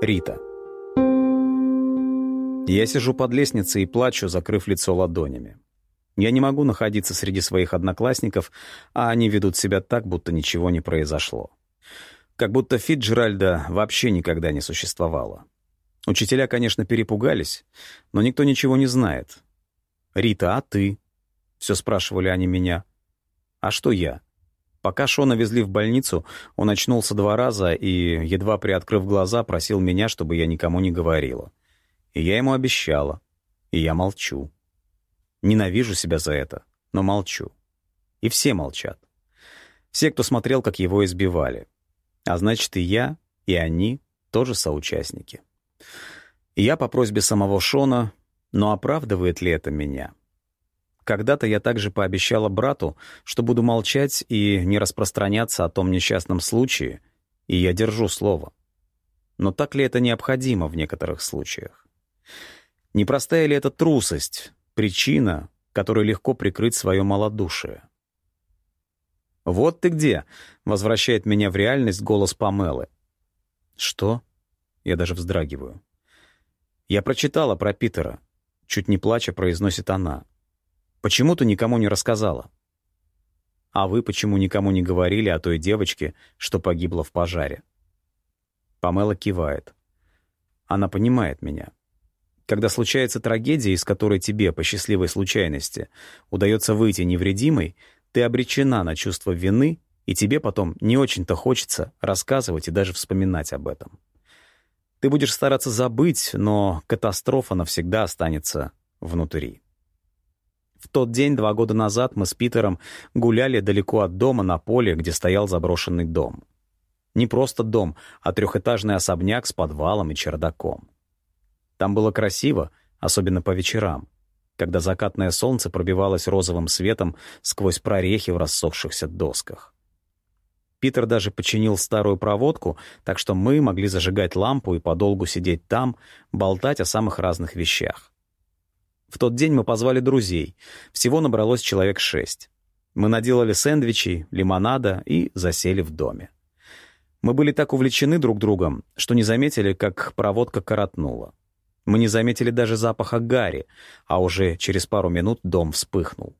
Рита. Я сижу под лестницей и плачу, закрыв лицо ладонями. Я не могу находиться среди своих одноклассников, а они ведут себя так, будто ничего не произошло. Как будто Фицджеральда вообще никогда не существовало. Учителя, конечно, перепугались, но никто ничего не знает. «Рита, а ты?» — все спрашивали они меня. «А что я?» Пока Шона везли в больницу, он очнулся 2 раза и, едва приоткрыв глаза, просил меня, чтобы я никому не говорила. И я ему обещала. И я молчу. Ненавижу себя за это, но молчу. И все молчат. Все, кто смотрел, как его избивали. А значит, и я, и они тоже соучастники. И я по просьбе самого Шона, но оправдывает ли это меня? Когда-то я также пообещала брату, что буду молчать и не распространяться о том несчастном случае, и я держу слово. Но так ли это необходимо в некоторых случаях? Непростая ли это трусость, причина, которой легко прикрыть свое малодушие? «Вот ты где!» — возвращает меня в реальность голос Памелы. «Что?» — я даже вздрагиваю. «Я прочитала про Питера», — чуть не плача произносит она. «Почему ты никому не рассказала?» «А вы почему никому не говорили о той девочке, что погибла в пожаре?» Памела кивает. Она понимает меня. Когда случается трагедия, из которой тебе, по счастливой случайности, удается выйти невредимой, ты обречена на чувство вины, и тебе потом не очень-то хочется рассказывать и даже вспоминать об этом. Ты будешь стараться забыть, но катастрофа навсегда останется внутри. В тот день 2 года назад мы с Питером гуляли далеко от дома на поле, где стоял заброшенный дом. Не просто дом, а 3-этажный особняк с подвалом и чердаком. Там было красиво, особенно по вечерам, когда закатное солнце пробивалось розовым светом сквозь прорехи в рассохшихся досках. Питер даже починил старую проводку, так что мы могли зажигать лампу и подолгу сидеть там, болтать о самых разных вещах. В тот день мы позвали друзей. Всего набралось человек 6. Мы наделали сэндвичей, лимонада и засели в доме. Мы были так увлечены друг другом, что не заметили, как проводка коротнула. Мы не заметили даже запаха гари, а уже через пару минут дом вспыхнул.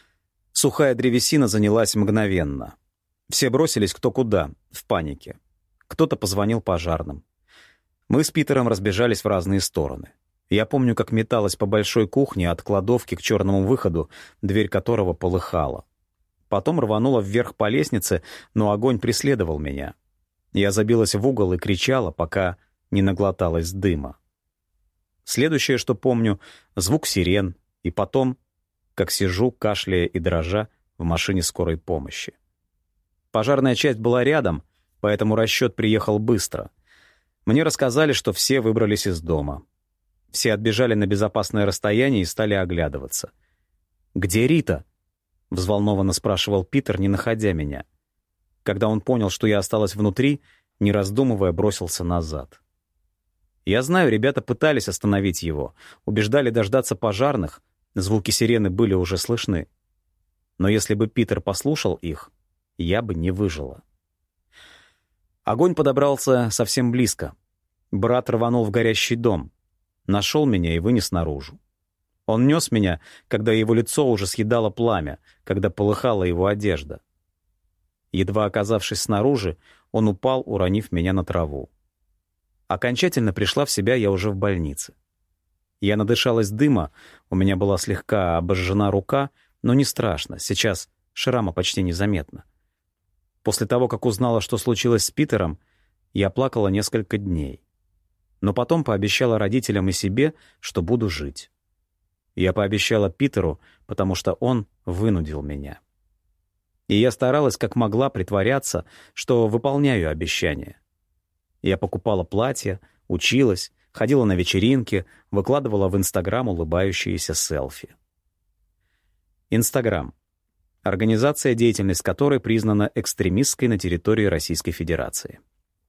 Сухая древесина занялась мгновенно. Все бросились кто куда, в панике. Кто-то позвонил пожарным. Мы с Питером разбежались в разные стороны. Я помню, как металась по большой кухне от кладовки к черному выходу, дверь которого полыхала. Потом рванула вверх по лестнице, но огонь преследовал меня. Я забилась в угол и кричала, пока не наглоталась дыма. Следующее, что помню, звук сирен, и потом, как сижу, кашляя и дрожа, в машине скорой помощи. Пожарная часть была рядом, поэтому расчет приехал быстро. Мне рассказали, что все выбрались из дома. Все отбежали на безопасное расстояние и стали оглядываться. «Где Рита?» — взволнованно спрашивал Питер, не находя меня. Когда он понял, что я осталась внутри, не раздумывая, бросился назад. Я знаю, ребята пытались остановить его, убеждали дождаться пожарных, звуки сирены были уже слышны. Но если бы Питер послушал их, я бы не выжила. Огонь подобрался совсем близко. Брат рванул в горящий дом. Нашел меня и вынес наружу. Он нес меня, когда его лицо уже съедало пламя, когда полыхала его одежда. Едва оказавшись снаружи, он упал, уронив меня на траву. Окончательно пришла в себя я уже в больнице. Я надышалась дыма, у меня была слегка обожжена рука, но не страшно, сейчас шрама почти незаметно. После того, как узнала, что случилось с Питером, я плакала несколько дней. Но потом пообещала родителям и себе, что буду жить. Я пообещала Питеру, потому что он вынудил меня. И я старалась как могла притворяться, что выполняю обещания. Я покупала платья, училась, ходила на вечеринки, выкладывала в Инстаграм улыбающиеся селфи. Инстаграм. Организация, деятельность которой признана экстремистской на территории Российской Федерации.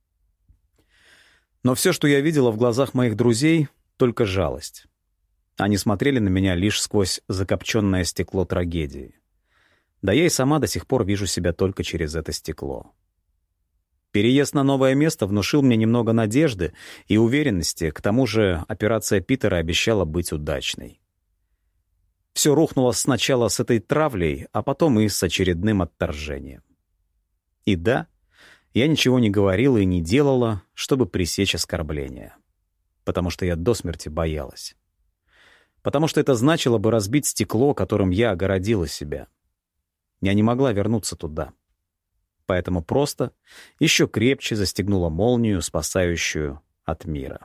Но все, что я видела в глазах моих друзей, только жалость. Они смотрели на меня лишь сквозь закопченное стекло трагедии. Да я и сама до сих пор вижу себя только через это стекло. Переезд на новое место внушил мне немного надежды и уверенности, к тому же операция Питера обещала быть удачной. Все рухнуло сначала с этой травлей, а потом и с очередным отторжением. И да, я ничего не говорила и не делала, чтобы пресечь оскорбления. Потому что я до смерти боялась. Потому что это значило бы разбить стекло, которым я огородила себя. Я не могла вернуться туда. Поэтому просто еще крепче застегнула молнию, спасающую от мира.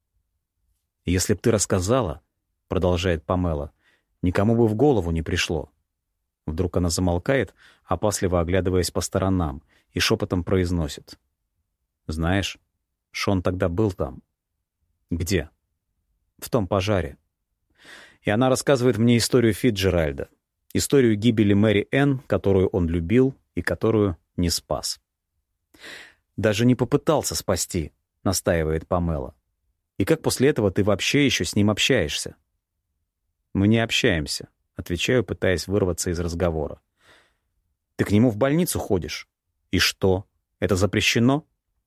«Если б ты рассказала, — продолжает Памела, — никому бы в голову не пришло». Вдруг она замолкает, опасливо оглядываясь по сторонам, и шепотом произносит: «Знаешь, Шон тогда был там». «Где?» «В том пожаре». И она рассказывает мне историю Фицджеральда, историю гибели Мэри Энн, которую он любил и которую не спас. «Даже не попытался спасти», — настаивает Памела. «И как после этого ты вообще еще с ним общаешься?» «Мы не общаемся», — отвечаю, пытаясь вырваться из разговора. «Ты к нему в больницу ходишь? И что, это запрещено?»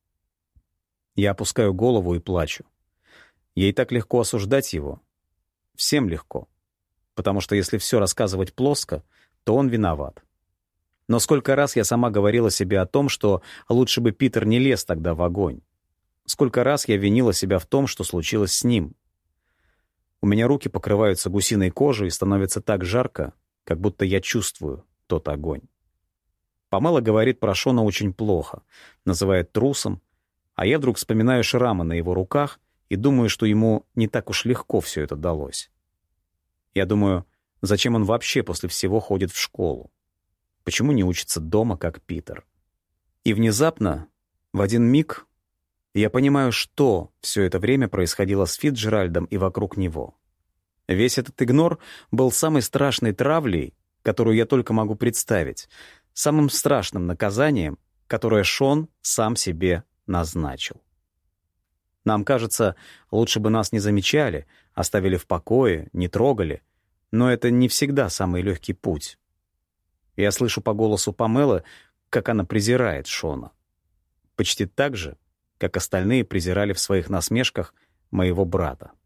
Я опускаю голову и плачу. Ей так легко осуждать его. Всем легко. Потому что если все рассказывать плоско, то он виноват. Но сколько раз я сама говорила себе о том, что лучше бы Питер не лез тогда в огонь. Сколько раз я винила себя в том, что случилось с ним. У меня руки покрываются гусиной кожей и становится так жарко, как будто я чувствую тот огонь. Памела говорит про Шона очень плохо, называет трусом, а я вдруг вспоминаю шрамы на его руках и думаю, что ему не так уж легко все это далось. Я думаю, зачем он вообще после всего ходит в школу? Почему не учится дома, как Питер? И внезапно, в один миг, я понимаю, что все это время происходило с Фицджеральдом и вокруг него. Весь этот игнор был самой страшной травлей, которую я только могу представить, самым страшным наказанием, которое Шон сам себе назначил. Нам кажется, лучше бы нас не замечали, оставили в покое, не трогали, но это не всегда самый легкий путь. Я слышу по голосу Памелы, как она презирает Шона. Почти так же, как остальные презирали в своих насмешках моего брата.